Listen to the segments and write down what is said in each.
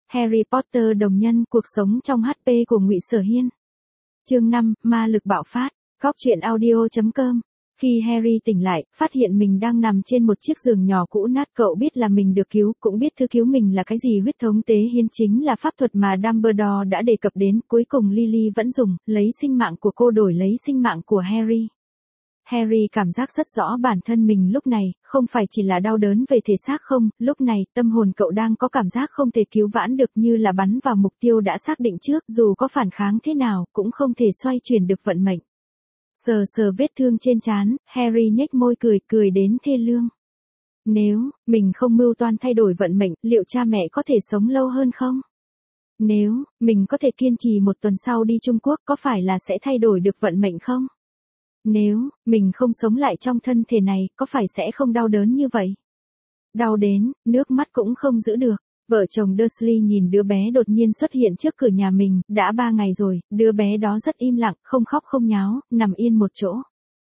Harry Potter đồng nhân, cuộc sống trong HP của Ngụy Sở Hiên. Chương 5, ma lực bạo phát. Góc truyện audio.com. Khi Harry tỉnh lại, phát hiện mình đang nằm trên một chiếc giường nhỏ cũ nát, cậu biết là mình được cứu, cũng biết thứ cứu mình là cái gì. Huyết thống tế hiến chính là pháp thuật mà Dumbledore đã đề cập đến, cuối cùng Lily vẫn dùng, lấy sinh mạng của cô đổi lấy sinh mạng của Harry. Harry cảm giác rất rõ bản thân mình lúc này, không phải chỉ là đau đớn về thể xác không, lúc này tâm hồn cậu đang có cảm giác không thể cứu vãn được, như là bắn vào mục tiêu đã xác định trước, dù có phản kháng thế nào, cũng không thể xoay chuyển được vận mệnh. Sờ sờ vết thương trên trán, Harry nhếch môi cười đến thê lương. Nếu mình không mưu toan thay đổi vận mệnh, liệu cha mẹ có thể sống lâu hơn không? Nếu mình có thể kiên trì một tuần sau đi Trung Quốc, có phải là sẽ thay đổi được vận mệnh không? Nếu mình không sống lại trong thân thể này, có phải sẽ không đau đớn như vậy? Đau đến, nước mắt cũng không giữ được. Vợ chồng Dursley nhìn đứa bé đột nhiên xuất hiện trước cửa nhà mình, đã 3 ngày rồi, đứa bé đó rất im lặng, không khóc không nháo, nằm yên một chỗ.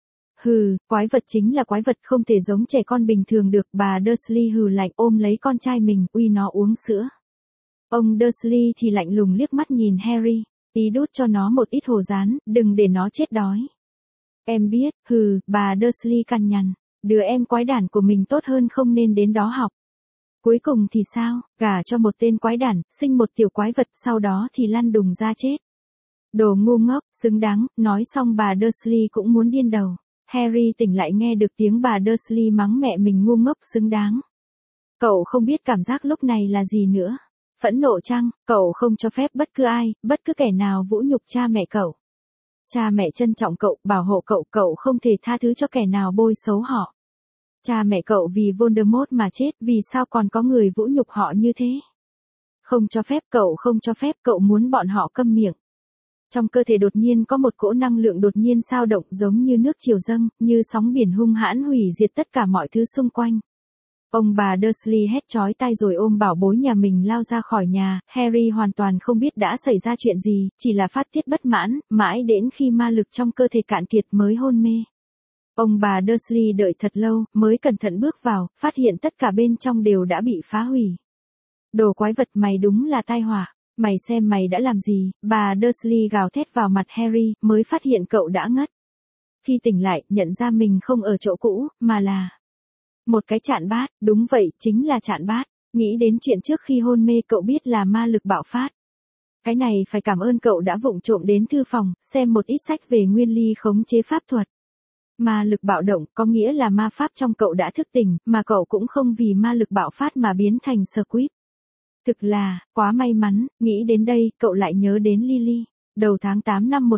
Hừ, quái vật chính là quái vật, không thể giống trẻ con bình thường được. Bà Dursley hừ lạnh, ôm lấy con trai mình, uy nó uống sữa. Ông Dursley thì lạnh lùng liếc mắt nhìn Harry, ý đút cho nó một ít hồ rán, đừng để nó chết đói. Em biết, hừ, bà Dursley cằn nhằn, đứa em quái đản của mình tốt hơn không nên đến đó học. Cuối cùng thì sao, gả cho một tên quái đản, sinh một tiểu quái vật, sau đó thì lăn đùng ra chết. Đồ ngu ngốc, xứng đáng, nói xong bà Dursley cũng muốn điên đầu. Harry tỉnh lại nghe được tiếng bà Dursley mắng mẹ mình ngu ngốc xứng đáng. Cậu không biết cảm giác lúc này là gì nữa. Phẫn nộ chăng, cậu không cho phép bất cứ ai, bất cứ kẻ nào vũ nhục cha mẹ cậu. Cha mẹ trân trọng cậu, bảo hộ cậu, cậu không thể tha thứ cho kẻ nào bôi xấu họ. Cha mẹ cậu vì Voldemort mà chết, vì sao còn có người vũ nhục họ như thế? Không cho phép, cậu không cho phép, cậu muốn bọn họ câm miệng. Trong cơ thể đột nhiên có một cỗ năng lượng đột nhiên xao động, giống như nước triều dâng, như sóng biển hung hãn hủy diệt tất cả mọi thứ xung quanh. Ông bà Dursley hét chói tai rồi ôm bảo bối nhà mình lao ra khỏi nhà. Harry hoàn toàn không biết đã xảy ra chuyện gì, chỉ là phát tiết bất mãn, mãi đến khi ma lực trong cơ thể cạn kiệt mới hôn mê. Ông bà Dursley đợi thật lâu, mới cẩn thận bước vào, phát hiện tất cả bên trong đều đã bị phá hủy. Đồ quái vật, mày đúng là tai họa, mày xem mày đã làm gì, bà Dursley gào thét vào mặt Harry, mới phát hiện cậu đã ngất. Khi tỉnh lại, nhận ra mình không ở chỗ cũ, mà là một cái chạn bát, đúng vậy, chính là chạn bát. Nghĩ đến chuyện trước khi hôn mê, cậu biết là ma lực bạo phát. Cái này phải cảm ơn cậu đã vụng trộm đến thư phòng, xem một ít sách về nguyên lý khống chế pháp thuật. Ma lực bạo động có nghĩa là ma pháp trong cậu đã thức tỉnh, mà cậu cũng không vì ma lực bạo phát mà biến thành Squib. Thực là, quá may mắn. Nghĩ đến đây, cậu lại nhớ đến Lily. Đầu tháng 8 năm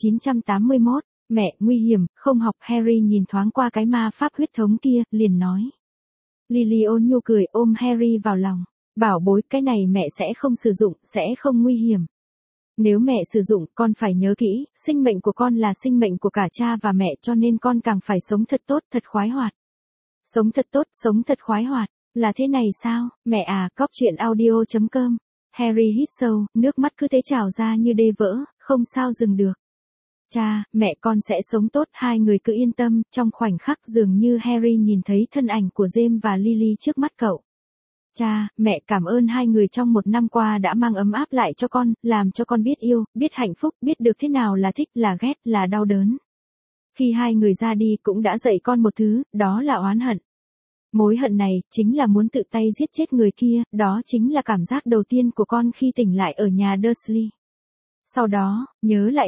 1981, mẹ, nguy hiểm, không học. Harry nhìn thoáng qua cái ma pháp huyết thống kia, liền nói. Lily ôn nhu cười, ôm Harry vào lòng. Bảo bối, cái này mẹ sẽ không sử dụng, sẽ không nguy hiểm. Nếu mẹ sử dụng, con phải nhớ kỹ, sinh mệnh của con là sinh mệnh của cả cha và mẹ, cho nên con càng phải sống thật tốt, thật khoái hoạt. Sống thật tốt, sống thật khoái hoạt. Là thế này sao, mẹ à? Góc truyện audio.com. Harry hít sâu, nước mắt cứ thế trào ra như đê vỡ, không sao dừng được. Cha, mẹ, con sẽ sống tốt, hai người cứ yên tâm. Trong khoảnh khắc dường như Harry nhìn thấy thân ảnh của James và Lily trước mắt cậu. Cha, mẹ, cảm ơn hai người trong 1 năm qua đã mang ấm áp lại cho con, làm cho con biết yêu, biết hạnh phúc, biết được thế nào là thích, là ghét, là đau đớn. Khi hai người ra đi cũng đã dạy con một thứ, đó là oán hận. Mối hận này, chính là muốn tự tay giết chết người kia, đó chính là cảm giác đầu tiên của con khi tỉnh lại ở nhà Dursley. Sau đó, nhớ lại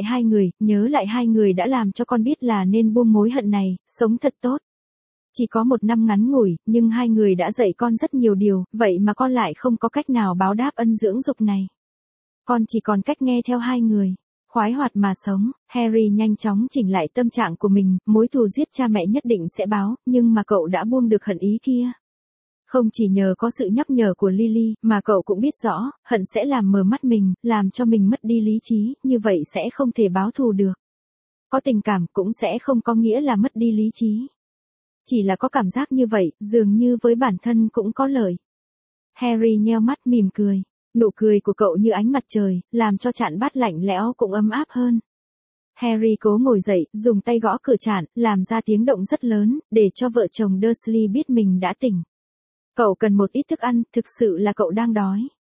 hai người đã làm cho con biết là nên buông mối hận này, sống thật tốt. Chỉ có 1 năm ngắn ngủi, nhưng hai người đã dạy con rất nhiều điều, vậy mà con lại không có cách nào báo đáp ân dưỡng dục này. Con chỉ còn cách nghe theo hai người. Khoái hoạt mà sống. Harry nhanh chóng chỉnh lại tâm trạng của mình, mối thù giết cha mẹ nhất định sẽ báo, nhưng mà cậu đã buông được hận ý kia. Không chỉ nhờ có sự nhắc nhở của Lily, mà cậu cũng biết rõ, hận sẽ làm mờ mắt mình, làm cho mình mất đi lý trí, như vậy sẽ không thể báo thù được. Có tình cảm cũng sẽ không có nghĩa là mất đi lý trí. Chỉ là có cảm giác như vậy, dường như với bản thân cũng có lợi. Harry nheo mắt mỉm cười. Nụ cười của cậu như ánh mặt trời, làm cho chạn bát lạnh lẽo cũng ấm áp hơn. Harry cố ngồi dậy, dùng tay gõ cửa chạn, làm ra tiếng động rất lớn, để cho vợ chồng Dursley biết mình đã tỉnh. Cậu cần một ít thức ăn, thực sự là cậu đang đói.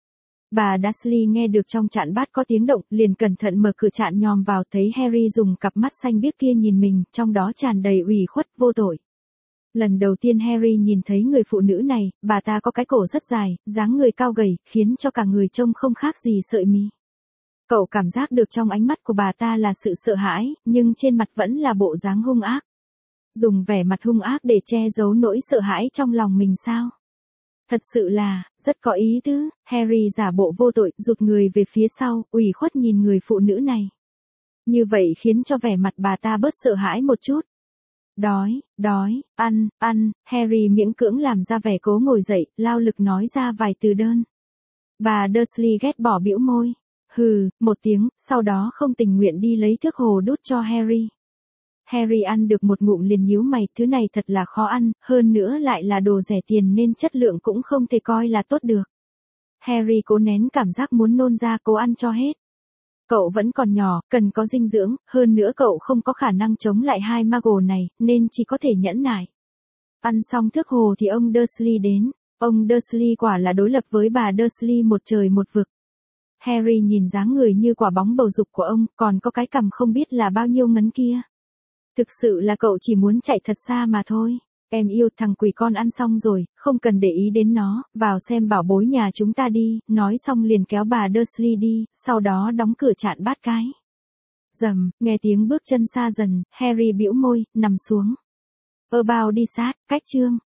Bà Dursley nghe được trong chạn bát có tiếng động, liền cẩn thận mở cửa chạn nhòm vào, thấy Harry dùng cặp mắt xanh biếc kia nhìn mình, trong đó tràn đầy ủy khuất vô tội. Lần đầu tiên Harry nhìn thấy người phụ nữ này, bà ta có cái cổ rất dài, dáng người cao gầy, khiến cho cả người trông không khác gì sợi mì. Cậu cảm giác được trong ánh mắt của bà ta là sự sợ hãi, nhưng trên mặt vẫn là bộ dáng hung ác. Dùng vẻ mặt hung ác để che giấu nỗi sợ hãi trong lòng mình sao? Thật sự là, rất có ý tứ. Harry giả bộ vô tội, rụt người về phía sau, ủy khuất nhìn người phụ nữ này. Như vậy khiến cho vẻ mặt bà ta bớt sợ hãi một chút. Đói, ăn, Harry miễn cưỡng làm ra vẻ cố ngồi dậy, lao lực nói ra vài từ đơn. Bà Dursley ghét bỏ bĩu môi. Hừ, một tiếng, sau đó không tình nguyện đi lấy thước hồ đút cho Harry. Harry ăn được một ngụm liền nhíu mày, thứ này thật là khó ăn, hơn nữa lại là đồ rẻ tiền nên chất lượng cũng không thể coi là tốt được. Harry cố nén cảm giác muốn nôn ra, cố ăn cho hết. Cậu vẫn còn nhỏ, cần có dinh dưỡng, hơn nữa cậu không có khả năng chống lại hai Muggle này, nên chỉ có thể nhẫn nại. Ăn xong thước hồ thì ông Dursley đến. Ông Dursley quả là đối lập với bà Dursley một trời một vực. Harry nhìn dáng người như quả bóng bầu dục của ông, còn có cái cằm không biết là bao nhiêu ngấn kia. Thực sự là cậu chỉ muốn chạy thật xa mà thôi. Em yêu, thằng quỷ con ăn xong rồi, không cần để ý đến nó, vào xem bảo bối nhà chúng ta đi, nói xong liền kéo bà Dursley đi, sau đó đóng cửa chạn bát cái. Rầm, nghe tiếng bước chân xa dần, Harry bĩu môi, nằm xuống. About đi sát, cách chương.